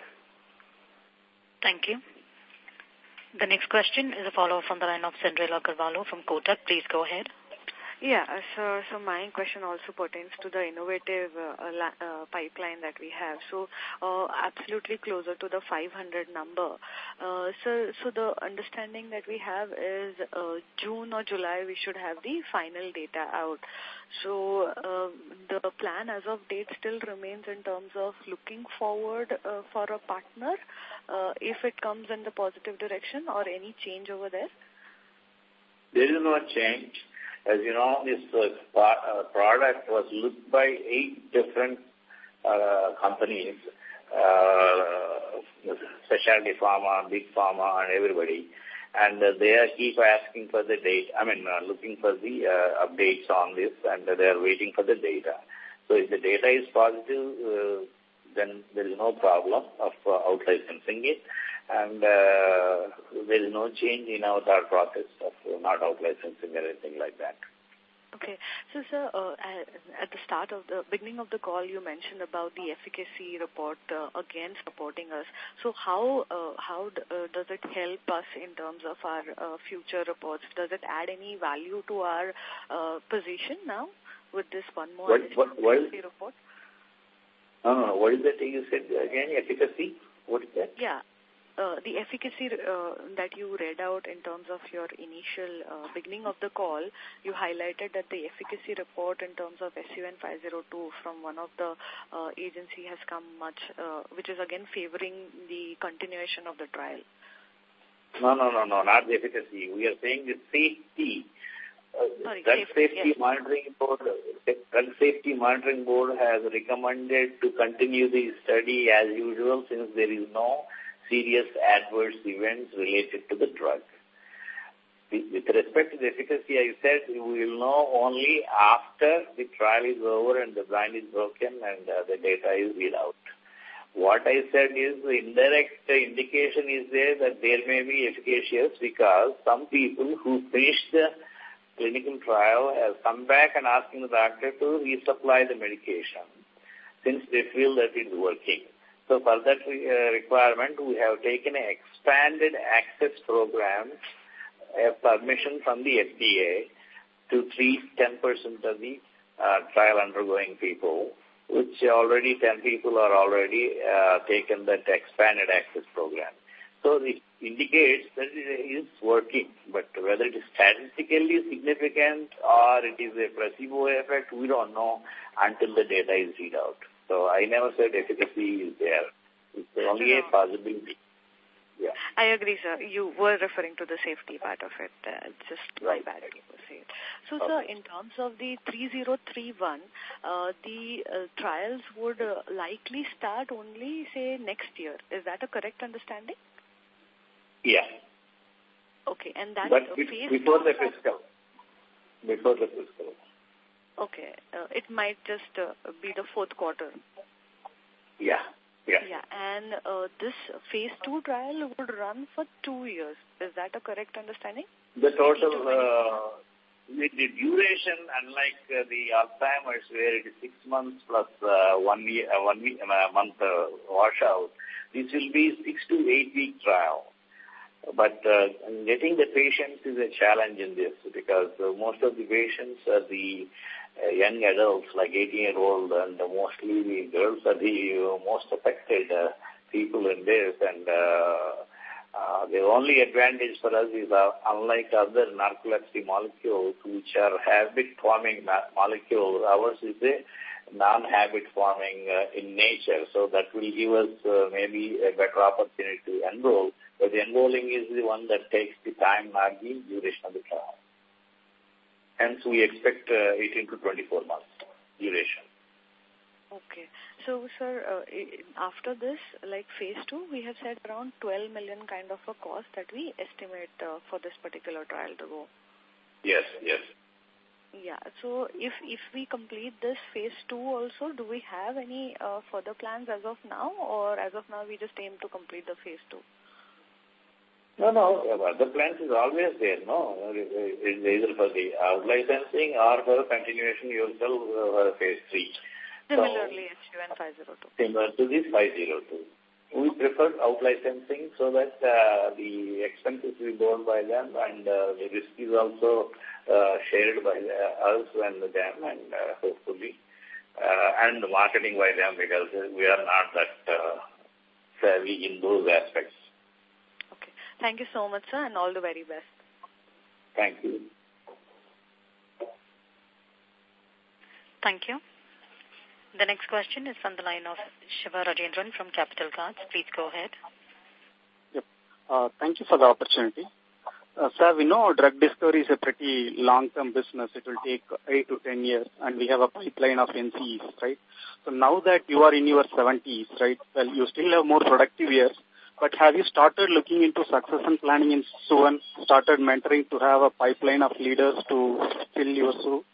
S3: Thank you. The next question is a follow-up from the line of Cinderella Carvalho from Kotak. Please go ahead.
S11: Yeah, so my question also pertains to the innovative pipeline that we have. So absolutely closer to the 500 number. So the understanding that we have is June or July we should have the final data out. So the plan as of date still remains in terms of looking forward for a partner if it comes in the positive direction, or any change over there?
S2: There is no change. As you know, this product was looked by 8 different companies, specialty pharma, big pharma, and everybody. And they keep asking for the data, looking for the updates on this, and they are waiting for the data. So if the data is positive, then there is no problem of out-licensing it. And there is no change in our thought process of not out-licensing or anything like that.
S11: Okay. So, sir, at the start of the beginning of the call, you mentioned about the efficacy report again supporting us. So how does it help us in terms of our future reports? Does it add any value to our position now with this one more efficacy report?
S2: No. What is that you said again? Efficacy? What is that?
S11: Yeah. The efficacy that you read out in terms of your initial beginning of the call, you highlighted that the efficacy report in terms of SUN 502 from one of the agency has come much, which is again favoring the continuation of the trial.
S2: No, not the efficacy. We are saying the safety. Drug Safety Monitoring Board has recommended to continue the study as usual since there is no serious adverse events related to the drug. With respect to the efficacy, I said we will know only after the trial is over and the blind is broken and the data is read out. What I said is the indirect indication is there that there may be efficacious because some people who finished the clinical trial have come back and asking the doctor to resupply the medication since they feel that it is working. So for that requirement, we have taken an expanded access program, a permission from the FDA to treat 10% of the trial undergoing people, which already 10 people are already taken that expanded access program. So it indicates that it is working, but whether it is statistically significant or it is a placebo effect, we don't know until the data is read out. So I never said efficacy is there. It's only a possibility. Yeah.
S11: I agree, sir. You were referring to the safety part of it. Just my bad to say it. So, sir, in terms of the 3031, the trials would likely start only, say, next year. Is that a correct understanding?
S2: Yeah.
S11: Okay, and that
S2: before the fiscal. Before the fiscal.
S11: Okay, it might just be the fourth quarter.
S2: Yeah.
S11: And this phase 2 trial would run for 2 years. Is that a correct understanding?
S2: The total, the duration, unlike the Alzheimer's, where it is 6 months plus 1 month washout, this will be 6 to 8 week trial. But getting the patients is a challenge in this because most of the patients are the young adults, like 18-year-old, and mostly the girls are the most affected people in this. And the only advantage for us is unlike other narcolepsy molecules, which are habit-forming molecules, ours is a non-habit-forming in nature. So that will give us maybe a better opportunity to enroll. But the enrolling is the one that takes the time, not the duration of the trial. Hence, we expect 18 to 24 months duration.
S11: Okay. So, sir, after this, like phase 2, we have said around 12 million kind of a cost that we estimate for this particular trial to go.
S2: Yes.
S11: Yeah. So, if we complete this phase 2 also, do we have any further plans as of now, or as of now we just aim to complete the phase 2?
S2: No. Other plans is always there, no? It's either for the out-licensing or for continuation yourself for phase 3.
S11: Similarly, HU and 502.
S2: Similar to this 502. We prefer out-licensing so that the expenses will be borne by them and the risk is also shared by us and them and hopefully and the marketing by them because we are not that savvy in those aspects.
S11: Okay. Thank you so much, sir, and all the very best.
S2: Thank you.
S3: Thank you. The next question is from the line of Shiva Rajendran from Capital Cards. Please go ahead.
S14: Yep. Thank you for the opportunity. Sir, we know drug discovery is a pretty long-term business. It will take 8 to 10 years, and we have a pipeline of NCEs, right? So now that you are in your 70s, right, well, you still have more productive years, but have you started looking into succession planning in Suven, started mentoring to have a pipeline of leaders to fill your shoes?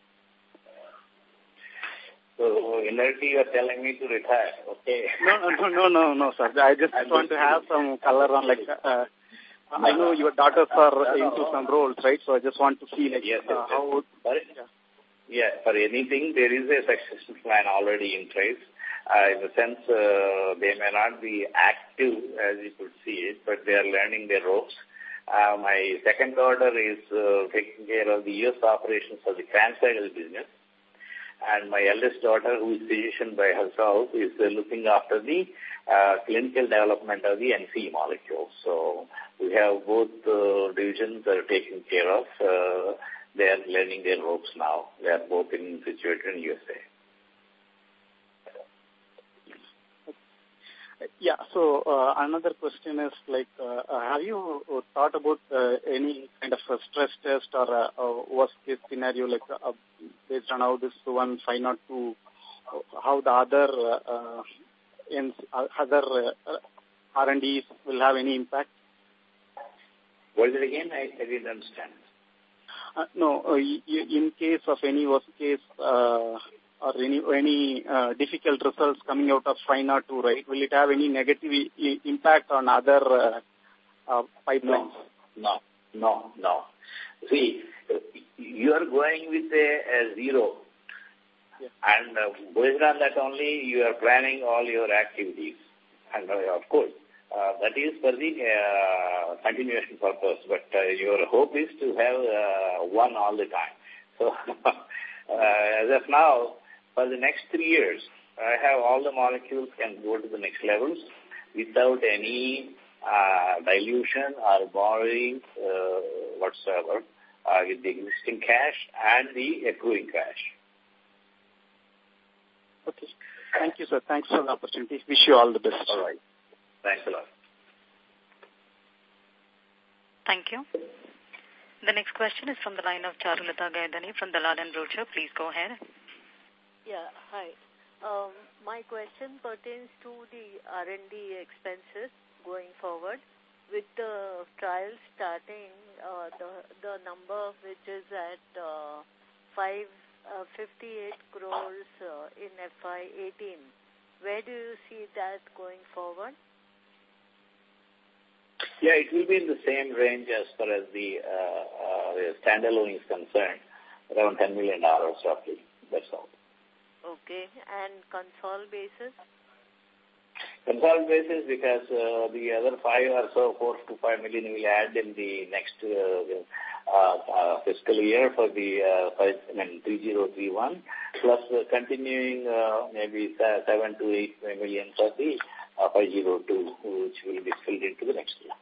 S2: So, indirectly you are telling me to retire, okay?
S14: No, sir. I just want to have some color on, like, I know your daughters are into some roles, right? So I just want to see, like, how...
S2: Yeah, for anything, there is a succession plan already in place. In the sense, they may not be active, as you could see it, but they are learning their ropes. My second daughter is taking care of the US operations of the CRAMS business. And my eldest daughter, who is physician by herself, is looking after the clinical development of the NCE molecules. So we have both divisions that are taken care of. They are learning their ropes now. They are both situated in USA.
S14: Yeah, so another question is, like, have you thought about any kind of a stress test or a worst-case scenario, like based on how this one 502, how the other R&Ds will have any impact?
S2: What is it again? I didn't understand.
S14: No, in case of any worst case or any difficult results coming out of 502, right? Will it have any negative impact on other pipelines?
S2: No. See, you are going with a zero. Yeah. And based on that only, you are planning all your activities. And of course, that is for the continuation purpose. But your hope is to have one all the time. So, as of now, for the next 3 years, I have all the molecules can go to the next levels without any dilution or borrowing whatsoever with the existing cash and the accruing cash.
S14: Okay. Thank you, sir. Thanks for the opportunity. Wish you all the best.
S2: All right. Thanks a lot.
S3: Thank you. The next question is from the line of Charulata Gaidani from Dalal & Broacha. Please go ahead.
S15: Yeah, hi. My question pertains to the R&D expenses going forward. With the trial starting, the number which is at 558 crores in FY18, where do you see that going forward?
S2: Yeah, it will be in the same range as far as the standalone is concerned, around $10 million roughly. That's all.
S15: Okay, and consol basis?
S2: Consol basis, because the other 5 or so, 4 to 5 million will add in the next fiscal year for the 3031, plus continuing maybe 7 to 8 million for the 502, which will be filled into the next year.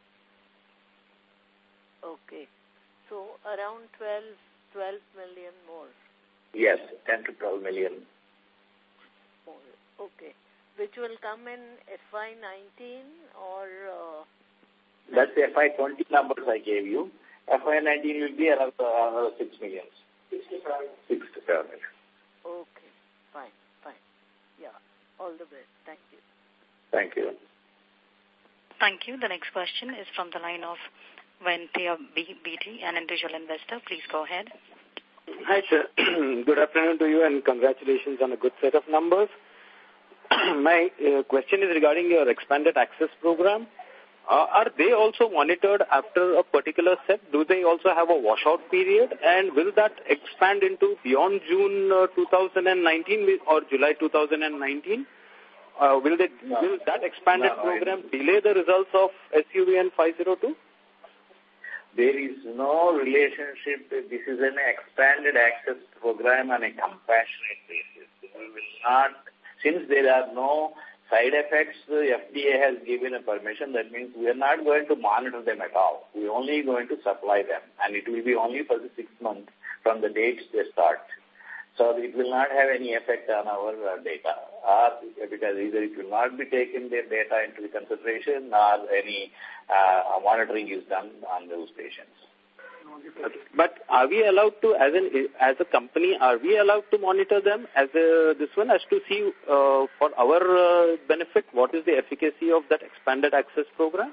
S15: Okay. So around 12 million more.
S2: Yes, 10 to 12 million.
S15: More. Okay. Which will come in FY19 or...
S2: That's the FY20 numbers I gave you. FY19 will be another 6 million. 6 to 7 million.
S15: Okay. Fine. Yeah. All the best. Thank you.
S2: Thank you.
S3: Thank you. The next question is from the line of Ventia BT, an individual investor. Please go ahead.
S16: Hi, sir. Good afternoon to you and congratulations on a good set of numbers. My question is regarding your expanded access program.
S14: Are they also monitored after a particular set? Do they also have a washout period? And will that expand into beyond June 2019 or July 2019? Will that expanded program delay the results of SUV and 502?
S2: There is no relationship. This is an expanded access program on a compassionate basis. We will not, since there are no side effects, the FDA has given a permission. That means we are not going to monitor them at all. We are only going to supply them. And it will be only for the 6 months from the date they start. So it will not have any effect on our data, because either it will not be taken their data into consideration or any monitoring is done on those patients.
S14: Okay. But are we allowed to, as a company, are we allowed to monitor them as this one, as to see for our benefit what is the efficacy of that expanded access program?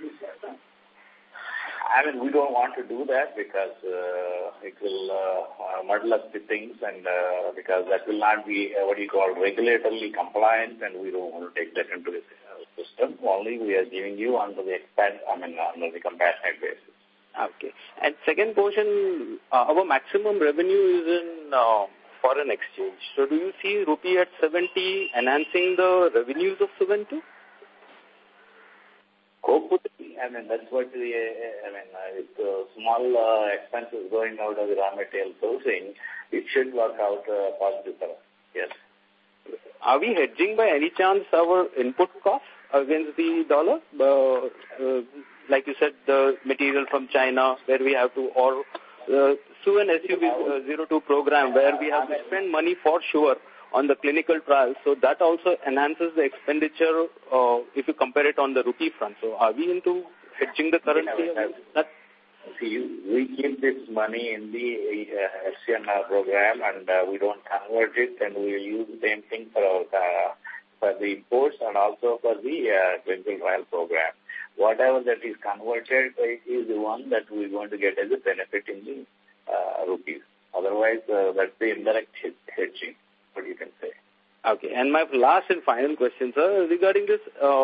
S2: I mean, we don't want to do that because it will muddle up the things, and because that will not be what you call regulatorily compliant, and we don't want to take that into the system. Only we are giving you under the under the compassionate basis.
S14: Okay. And second portion, our maximum revenue is in foreign exchange. So do you see rupee at 70 enhancing the revenues of Suven too?
S2: Hopefully, that's what with small expenses going out of the raw material sourcing, it should work out positive for us. Yes.
S14: Are we hedging by any chance our input costs against the dollar? Like you said, the material from China where we have to, or Suven SUV 02 program where we have to spend money for sure on the clinical trials. So that also enhances the expenditure if you compare it on the rupee front. So are we into hedging the currency?
S2: See, we keep this money in the FCNR program, and we don't convert it, and we will use the same thing for the imports and also for the clinical trial program. Whatever that is converted is the one that we're going to get as a benefit in the rupees. Otherwise, that's the indirect hedging, what you can say.
S14: Okay. And my last and final question, sir, regarding this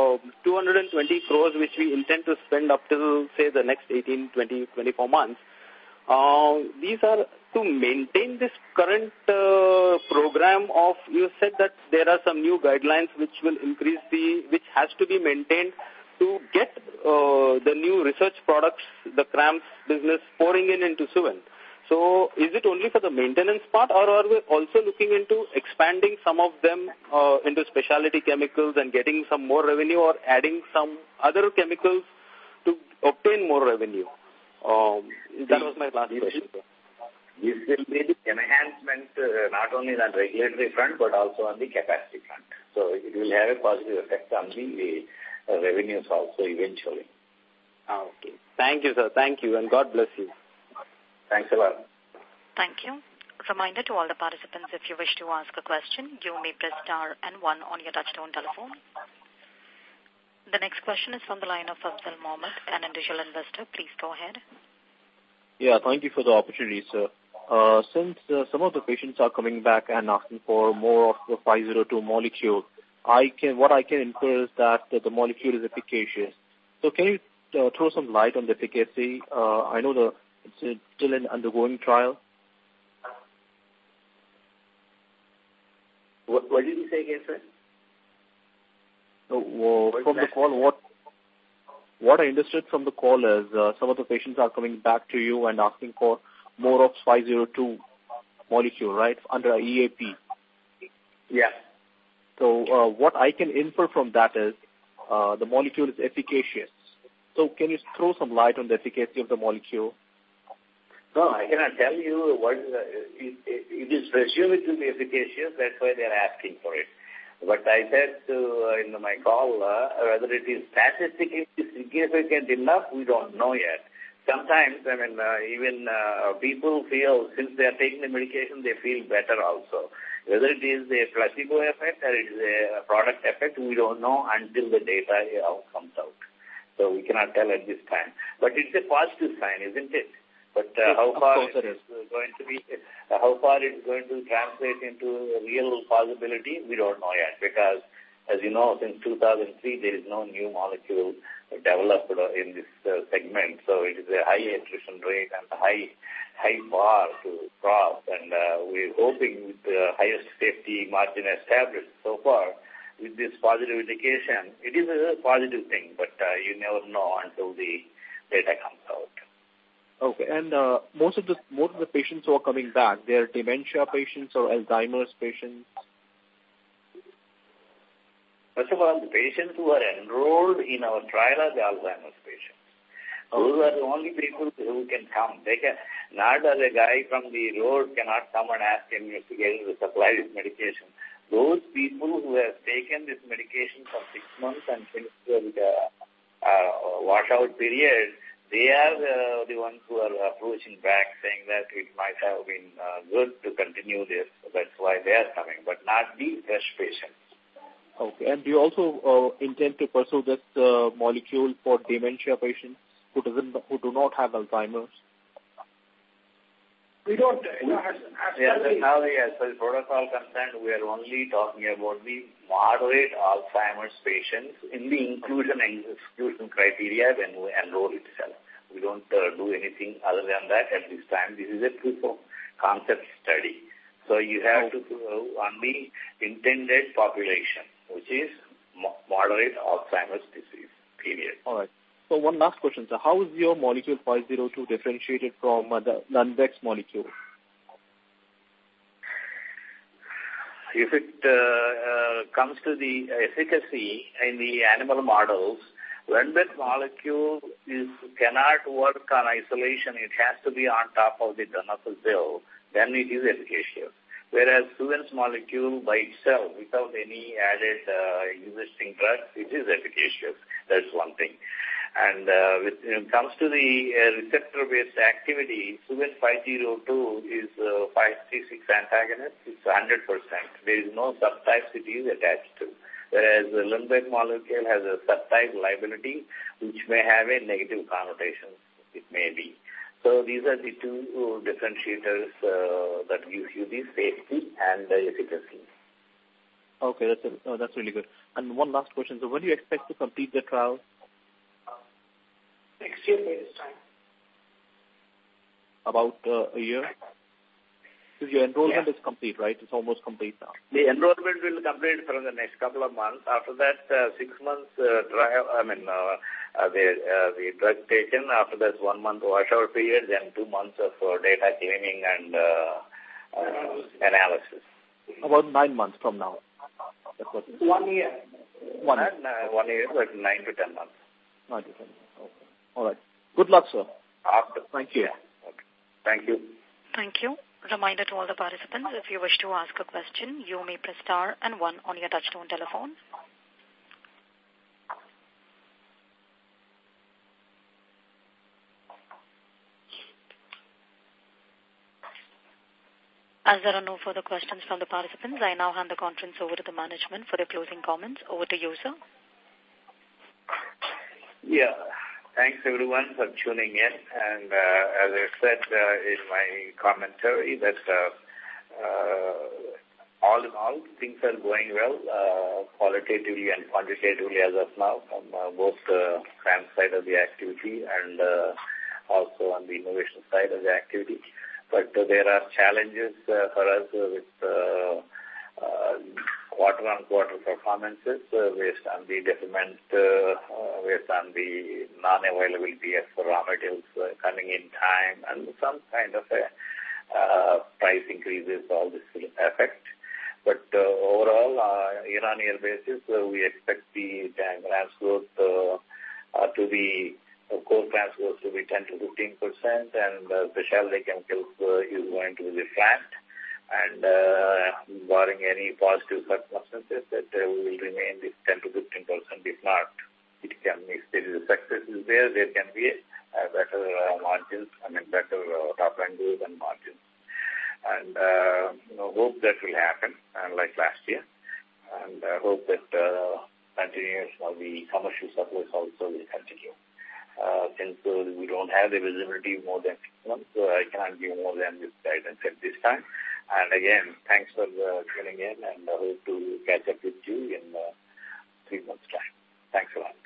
S14: 220 crores which we intend to spend up till, say, the next 18, 20, 24 months, these are to maintain this current program of, you said that there are some new guidelines which will increase which has to be maintained to get the new research products, the CRAMS business pouring into Suven. So is it only for the maintenance part, or are we also looking into expanding some of them into specialty chemicals and getting some more revenue, or adding some other chemicals to obtain more revenue? That was my last question, sir.
S2: This will be the enhancement not only on the regulatory front but also on the capacity front. So it will have a positive effect on the revenues also eventually.
S14: Okay. Thank you, sir. Thank you, and God bless you.
S2: Thanks a lot.
S3: Thank you. Reminder to all the participants, if you wish to ask a question, you may press star and 1 on your touchtone telephone. The next question is from the line of Afzal Mohammed, an individual investor. Please go ahead.
S17: Yeah, thank you for the opportunity, sir. Since some of the patients are coming back and asking for more of the 502 molecule, what I can infer is that the molecule is efficacious. So can you throw some light on the efficacy? I know it's still an undergoing trial.
S2: What did you say again, sir?
S17: From the call, what I understood from the call is some of the patients are coming back to you and asking for more of 502 molecule, right, under a EAP.
S2: Yeah.
S17: So what I can infer from that is the molecule is efficacious. So can you throw some light on the efficacy of the molecule?
S2: No, I cannot tell you what it is presumed to be efficacious. That's why they are asking for it. But I said in my call, whether it is statistically significant enough, we don't know yet. Sometimes, even people feel, since they are taking the medication, they feel better also. Whether it is a placebo effect or it is a product effect, we don't know until the data comes out. So we cannot tell at this time. But it's a positive sign, isn't it? But how far it's going to translate into real possibility, we don't know yet, because As you know, since 2003, there is no new molecule developed in this segment. So it is a high attrition rate and high bar to cross. And we're hoping with the highest safety margin established so far, with this positive indication, it is a positive thing, but you never know until the data comes out.
S17: Okay, and most of the patients who are coming back, they are dementia patients or Alzheimer's patients?
S2: First of all, the patients who are enrolled in our trial are the Alzheimer's patients. Those are the only people who can come. They can, not as a guy from the road cannot come and ask an investigator to supply this medication. Those people who have taken this medication for 6 months and finished the washout period, they are the ones who are approaching back saying that it might have been good to continue this. That's why they are coming, but not the fresh patients.
S17: Okay, and do you also intend to pursue this molecule for dementia patients who do not have Alzheimer's?
S4: We don't.
S2: Now, as far as protocol concerned, we are only talking about the moderate Alzheimer's patients in the inclusion and exclusion criteria when we enroll itself. We don't do anything other than that at this time. This is a proof of concept study. So you have to on the intended population, which is moderate Alzheimer's disease, period.
S17: All right. So one last question, sir. How is your molecule 502 differentiated from the Lundbeck's molecule?
S2: If it comes to the efficacy in the animal models, Lundbeck molecule cannot work on isolation. It has to be on top of the donepezil. Then it is efficacious. Whereas Suven's molecule by itself, without any added existing drugs, it is efficacious. That's one thing. And when it comes to the receptor-based activity, Suven 502 is 536 antagonist. It's 100%. There is no subtypes it is attached to. Whereas the Lundbeck molecule has a subtype liability, which may have a negative connotation. It may be. So these are the two differentiators that give you the safety and the efficacy.
S17: Okay, that's really good. And one last question. So when do you expect to complete the trial?
S4: Next year by this time.
S17: About a year? Because your enrollment is complete, right? It's almost complete now.
S2: The enrollment will complete from the next couple of months. After that, 6 months trial, the drug taken. After that, 1 month washout period, then 2 months of data cleaning and analysis.
S17: About 9 months from now.
S4: That's what 1 year.
S17: 1 year.
S2: 1 year, but 9 to 10 months.
S17: 9 to 10 months. Okay. All right. Good luck, sir. Thank you.
S2: Yeah. Okay. Thank you.
S3: Thank you. Reminder to all the participants, if you wish to ask a question, you may press star and 1 on your touchtone telephone. As there are no further questions from the participants, I now hand the conference over to the management for their closing comments. Over to you, sir.
S2: Yeah. Thanks, everyone, for tuning in. And as I said in my commentary, that all in all, things are going well, qualitatively and quantitatively as of now, from both the CRAMS side of the activity and also on the innovation side of the activity. But there are challenges for us with quarter-on-quarter performances based on the deferment, based on the non-availability of raw materials coming in time, and some kind of price increases, all this will affect. But overall, year-on-year basis, we expect the CRAMS growth to be, core CRAMS growth to be 10 to 15%, and specialty chemicals is going to be flat. And barring any positive circumstances, that we will remain this 10 to 15%. If not, it can, if there is a success is there can be a better margins, better top line growth and margins. And hope that will happen, like last year. And hope that continuation of the commercial supplies also will continue. Since we don't have the visibility more than 6 months, I cannot give more than this guidance at this time. And again, thanks for tuning in, and I hope to catch up with you in
S16: 3 months' time. Thanks a lot.